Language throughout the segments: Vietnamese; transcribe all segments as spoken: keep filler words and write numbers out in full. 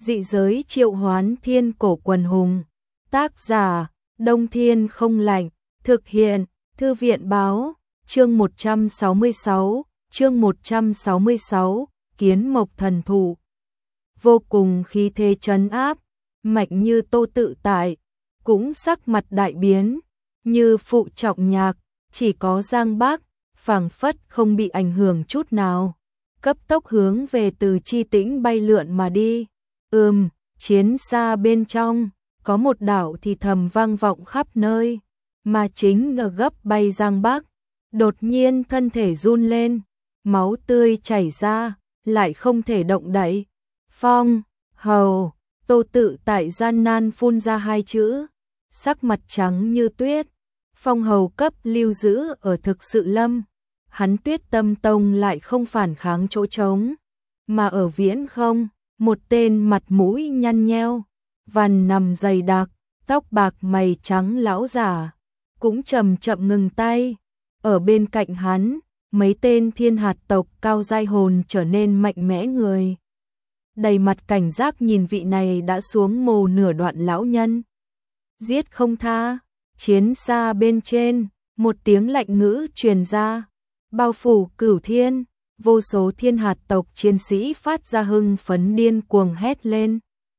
Dị giới triệu hoán thiên cổ quần hùng. Tác giả, Đông Thiên không lạnh. Thực hiện, Thư viện báo. Chương một trăm sáu mươi sáu, chương một trăm sáu mươi sáu, Kiến Mộc thần thụ. Vô cùng khí thế trấn áp, mạnh như Tô Tự Tại, cũng sắc mặt đại biến, như Phụ Trọng Nhạc, chỉ có Giang Bác, phảng phất không bị ảnh hưởng chút nào, cấp tốc hướng về Từ Chi Tĩnh bay lượn mà đi. Ừm, chiến xa bên trong, có một đạo thì thầm vang vọng khắp nơi, mà chính ở gấp bay Giang Bác, đột nhiên thân thể run lên, máu tươi chảy ra, lại không thể động đậy. Phong, hầu, Tô Tự Tại gian nan phun ra hai chữ, sắc mặt trắng như tuyết. Phong hầu cấp lưu giữ ở thực sự lâm, hắn Tuyết Tâm Tông lại không phản kháng chỗ trống, mà ở viễn không, một tên mặt mũi nhăn nheo, vằn nằm dày đặc, tóc bạc mày trắng lão giả, cũng chậm chậm ngừng tay. Ở bên cạnh hắn, mấy tên thiên hạt tộc cao giai hồn trở nên mạnh mẽ người. Đầy mặt cảnh giác nhìn vị này đã xuống mồ nửa đoạn lão nhân. Giết không tha, chiến xa bên trên, một tiếng lạnh ngữ truyền ra, bao phủ cửu thiên, vô số thiên hạt tộc chiến sĩ phát ra hưng phấn điên cuồng hét lên.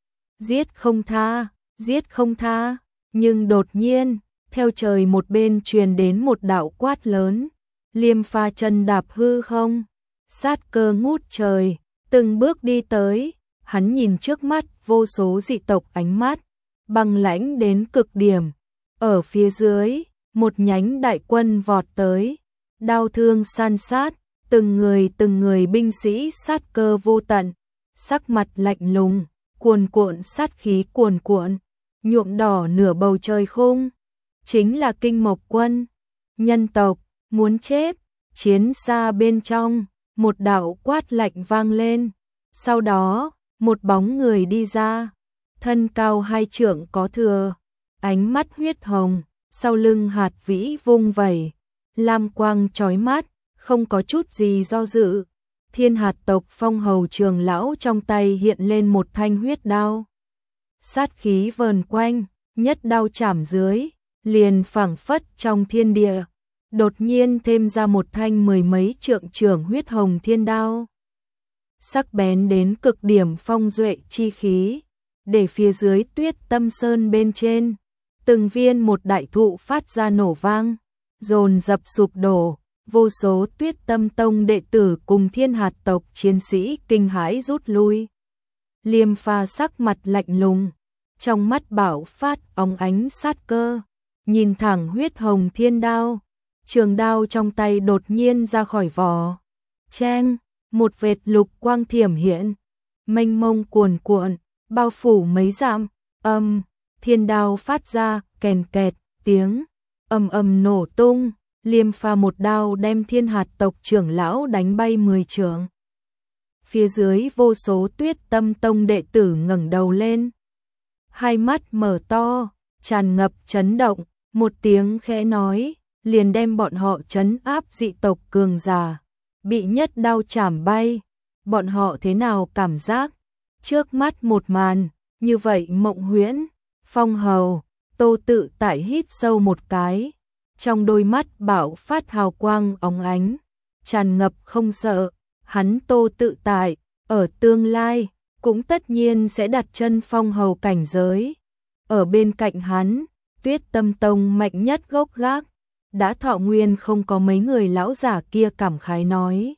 Giết không tha, giết không tha, nhưng đột nhiên, theo trời một bên truyền đến một đạo quát lớn, Liêm Pha chân đạp hư không, sát cơ ngút trời, từng bước đi tới, hắn nhìn trước mắt vô số dị tộc ánh mắt, băng lãnh đến cực điểm. Ở phía dưới, một nhánh đại quân vọt tới, đao thương san sát, từng người từng người binh sĩ sát cơ vô tận, sắc mặt lạnh lùng, cuồn cuộn sát khí cuồn cuộn, nhuộm đỏ nửa bầu trời khung. Chính là Kinh Mộc quân, nhân tộc, muốn chết. Chiến xa bên trong, một đạo quát lạnh vang lên, sau đó, một bóng người đi ra, thân cao hai trượng có thừa, ánh mắt huyết hồng, sau lưng hạt vĩ vung vẩy, lam quang chói mắt, không có chút gì do dự. Thiên hạt tộc Phong hầu trường lão trong tay hiện lên một thanh huyết đao, sát khí vờn quanh, nhất đao chảm dưới, liền phảng phất trong thiên địa, đột nhiên thêm ra một thanh mười mấy trượng trưởng huyết hồng thiên đao. Sắc bén đến cực điểm phong duệ chi khí, để phía dưới Tuyết Tâm Sơn bên trên, từng viên một đại thụ phát ra nổ vang, dồn dập sụp đổ, vô số Tuyết Tâm Tông đệ tử cùng thiên hạt tộc chiến sĩ kinh hãi rút lui. Liêm Pha sắc mặt lạnh lùng, trong mắt bạo phát óng ánh sát cơ, nhìn thẳng huyết hồng thiên đao, trường đao trong tay đột nhiên ra khỏi vỏ. Cheng, một vệt lục quang thiểm hiện, mênh mông cuồn cuộn, bao phủ mấy dặm, âm, thiên đao phát ra kèn kẹt, tiếng, ầm ầm nổ tung, Liêm Pha một đao đem thiên hạt tộc trưởng lão đánh bay mười trượng. Phía dưới vô số Tuyết Tâm Tông đệ tử ngẩng đầu lên, hai mắt mở to, tràn ngập chấn động, một tiếng khẽ nói, liền đem bọn họ trấn áp dị tộc cường giả, bị nhất đao chảm bay. Bọn họ thế nào cảm giác? Trước mắt một màn, như vậy mộng huyễn. Phong hầu, Tô Tự Tại hít sâu một cái, trong đôi mắt bạo phát hào quang óng ánh, tràn ngập không sợ. Hắn Tô Tự Tại, ở tương lai, cũng tất nhiên sẽ đặt chân phong hầu cảnh giới. Ở bên cạnh hắn, Tuyết Tâm Tông mạnh nhất gốc gác, đã thọ nguyên không có mấy người lão giả kia cảm khái nói.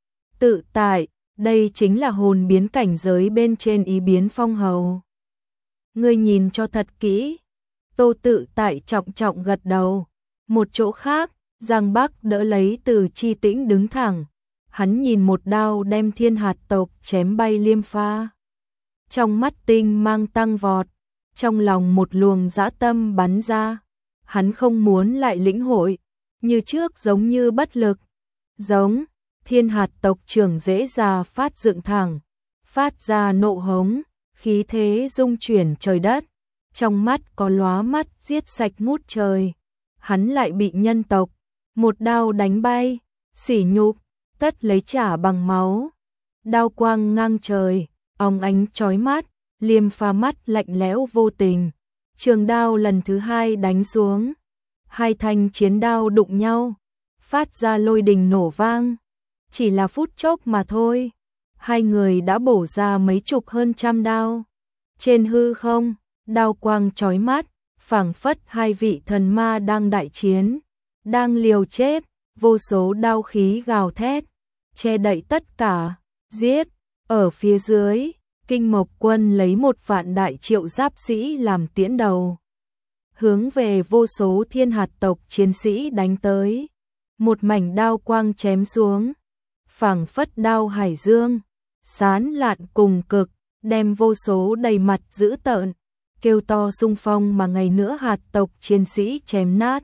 Tự Tại, đây chính là hồn biến cảnh giới bên trên ý biến phong hầu. Ngươi nhìn cho thật kỹ. Tô Tự Tại trọng trọng gật đầu. Một chỗ khác, Giang Bắc đỡ lấy Từ Chi Tĩnh đứng thẳng. Hắn nhìn một đao đem thiên hạt tộc chém bay Liêm Pha. Trong mắt tinh mang tăng vọt, trong lòng một luồng dã tâm bắn ra. Hắn không muốn lại lĩnh hội, như trước giống như bất lực. Giống, thiên hạt tộc trưởng dễ già phát dựng thẳng, phát ra nộ hống, khí thế rung chuyển trời đất. Trong mắt có lóa mắt giết sạch ngút trời. Hắn lại bị nhân tộc một đao đánh bay, sỉ nhục, tất lấy trả bằng máu. Đao quang ngang trời, óng ánh chói mắt, Liêm Pha mắt lạnh lẽo vô tình, trường đao lần thứ hai đánh xuống. Hai thanh chiến đao đụng nhau, phát ra lôi đình nổ vang. Chỉ là phút chốc mà thôi, hai người đã bổ ra mấy chục hơn trăm đao. Trên hư không, đao quang chói mắt, phảng phất hai vị thần ma đang đại chiến, đang liều chết, vô số đao khí gào thét, che đậy tất cả, giết. Ở phía dưới, Kinh Mộc Quân lấy một vạn đại triệu giáp sĩ làm tiễn đầu, hướng về vô số thiên hạt tộc chiến sĩ đánh tới. Một mảnh đao quang chém xuống, phảng phất đao hải dương, sán lạn cùng cực, đem vô số đầy mặt dữ tợn, kêu to xung phong mà ngày nữa hạt tộc chiến sĩ chém nát.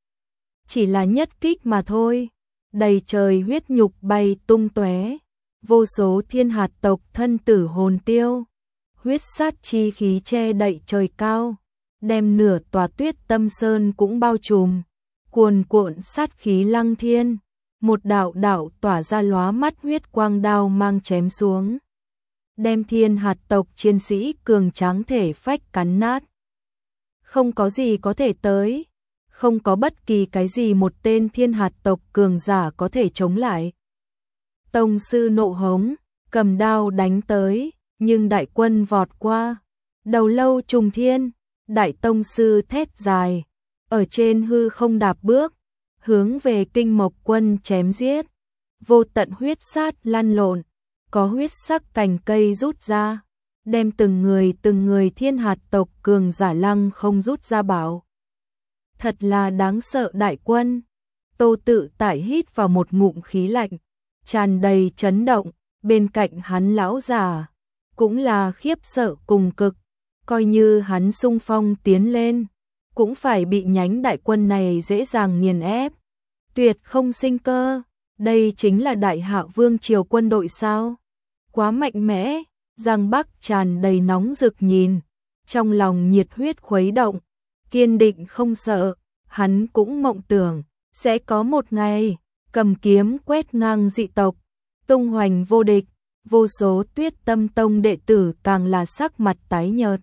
Chỉ là nhất kích mà thôi, đầy trời huyết nhục bay tung tóe, vô số thiên hạt tộc thân tử hồn tiêu, huyết sát chi khí che đậy trời cao, đem nửa tòa Tuyết Tâm Sơn cũng bao trùm, cuồn cuộn sát khí lăng thiên, một đạo đạo tỏa ra lóa mắt huyết quang đao mang chém xuống, đem thiên hạt tộc chiến sĩ cường tráng thể phách cắn nát. Không có gì có thể tới, không có bất kỳ cái gì một tên thiên hạt tộc cường giả có thể chống lại. Tông sư nộ hống, cầm đao đánh tới, nhưng đại quân vọt qua, đầu lâu trùng thiên, đại tông sư thét dài, ở trên hư không đạp bước, hướng về Kinh Mộc Quân chém giết. Vô tận huyết sát lăn lộn, có huyết sắc cành cây rút ra, đem từng người từng người thiên hạt tộc cường giả lăng không rút ra bảo. Thật là đáng sợ đại quân. Tô Tự Tại hít vào một ngụm khí lạnh, tràn đầy chấn động, bên cạnh hắn lão già cũng là khiếp sợ cùng cực, coi như hắn xung phong tiến lên, cũng phải bị nhánh đại quân này dễ dàng nghiền ép, tuyệt không sinh cơ. Đây chính là Đại Hạ Vương triều quân đội sao? Quá mạnh mẽ. Giang Bắc tràn đầy nóng rực nhìn, trong lòng nhiệt huyết khuấy động, kiên định không sợ. Hắn cũng mộng tưởng sẽ có một ngày cầm kiếm quét ngang dị tộc, tung hoành vô địch. Vô số Tuyết Tâm Tông đệ tử càng là sắc mặt tái nhợt,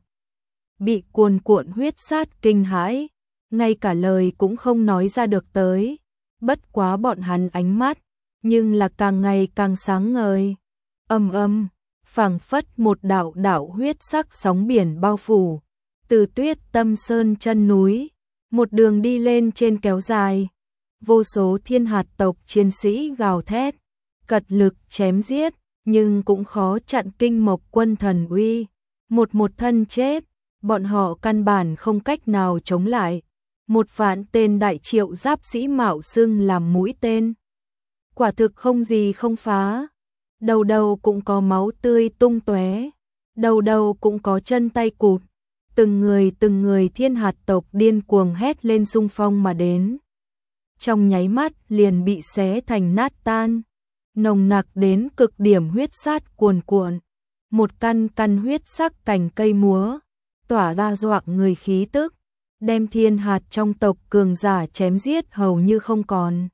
bị cuồn cuộn huyết sát kinh hãi, ngay cả lời cũng không nói ra được tới. Bất quá bọn hắn ánh mắt nhưng là càng ngày càng sáng ngời. Ầm ầm, phảng phất một đạo đạo huyết sắc sóng biển bao phủ, từ Tuyết Tâm Sơn chân núi, một đường đi lên trên kéo dài. Vô số thiên hạt tộc chiến sĩ gào thét, cật lực chém giết, nhưng cũng khó chặn Kinh Mộc Quân thần uy. Một một thân chết, bọn họ căn bản không cách nào chống lại. Một vạn tên đại triệu giáp sĩ mạo xưng làm mũi tên, quả thực không gì không phá. Đầu đầu cũng có máu tươi tung tóe, đầu đầu cũng có chân tay cụt. Từng người từng người thiên hạt tộc điên cuồng hét lên xung phong mà đến, trong nháy mắt liền bị xé thành nát tan. Nồng nặc đến cực điểm huyết sát cuồn cuộn, một căn căn huyết sắc cành cây múa, tỏa ra dọa người khí tức, đem thiên hạt trong tộc cường giả chém giết hầu như không còn.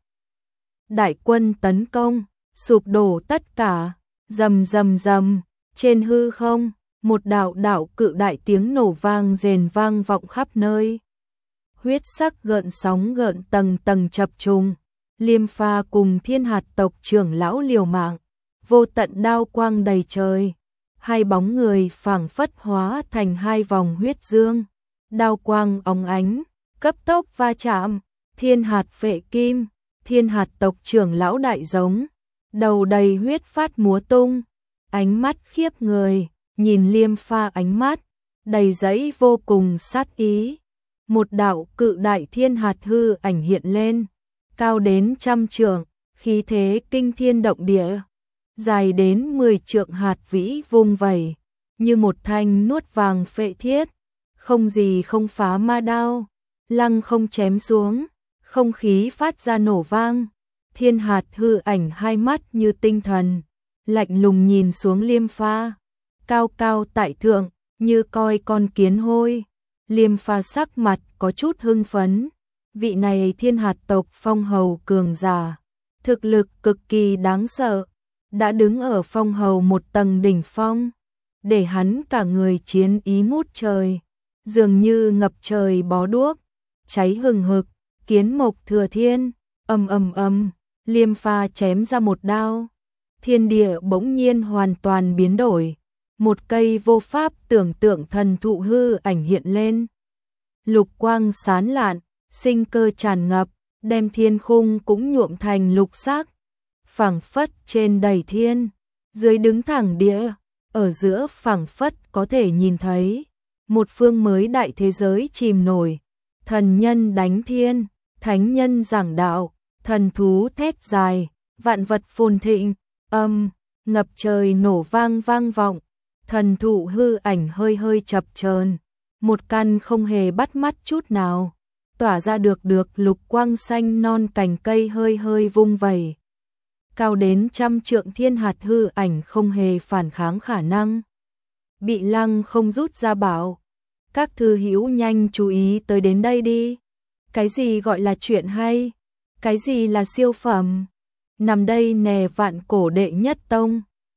Đại quân tấn công, sụp đổ tất cả, rầm rầm rầm, trên hư không, một đạo đạo cự đại tiếng nổ vang rền vang vọng khắp nơi. Huyết sắc gợn sóng gợn tầng tầng chập trùng, Liêm Pha cùng thiên hạt tộc trưởng lão liều mạng, vô tận đao quang đầy trời, hai bóng người phảng phất hóa thành hai vòng huyết dương, đao quang óng ánh, cấp tốc va chạm. Thiên hạt phệ kim, thiên hạt tộc trưởng lão đại giống, đầu đầy huyết phát múa tung, ánh mắt khiếp người, nhìn Liêm Pha ánh mắt đầy dẫy vô cùng sát ý. Một đạo cự đại thiên hạt hư ảnh hiện lên, cao đến trăm trượng, khí thế kinh thiên động địa, dài đến mười trượng hạt vĩ vung vẩy, như một thanh nuốt vàng phệ thiết, không gì không phá ma đao, lăng không chém xuống, không khí phát ra nổ vang. Thiên hạt hư ảnh hai mắt như tinh thần, lạnh lùng nhìn xuống Liêm Pha, cao cao tại thượng, như coi con kiến hôi. Liêm Pha sắc mặt có chút hưng phấn, vị này thiên hạt tộc phong hầu cường giả, thực lực cực kỳ đáng sợ, đã đứng ở phong hầu một tầng đỉnh phong. để hắn cả người chiến ý ngút trời, dường như ngập trời bó đuốc, cháy hừng hực, kiến mộc thừa thiên, ầm ầm ầm, Liêm Pha chém ra một đao, thiên địa bỗng nhiên hoàn toàn biến đổi, một cây vô pháp tưởng tượng thần thụ hư ảnh hiện lên. Lục quang sáng lạn, sinh cơ tràn ngập, đem thiên khung cũng nhuộm thành lục sắc, phảng phất trên đầy thiên, dưới đứng thẳng địa, ở giữa phảng phất có thể nhìn thấy một phương mới đại thế giới chìm nổi, thần nhân đánh thiên, thánh nhân giảng đạo, thần thú thét dài, vạn vật phồn thịnh, âm, ngập trời nổ vang vang vọng, thần thụ hư ảnh hơi hơi chập chờn, một căn không hề bắt mắt chút nào, tỏa ra được được lục quang xanh non, cành cây hơi hơi vung vẩy. Cao đến trăm trượng thiên hạt hư ảnh không hề phản kháng khả năng. Bị Lăng không rút ra bảo, các thư hữu nhanh chú ý tới đến đây đi. Cái gì gọi là chuyện hay? Cái gì là siêu phẩm? Nằm đây nè vạn cổ đệ nhất tông,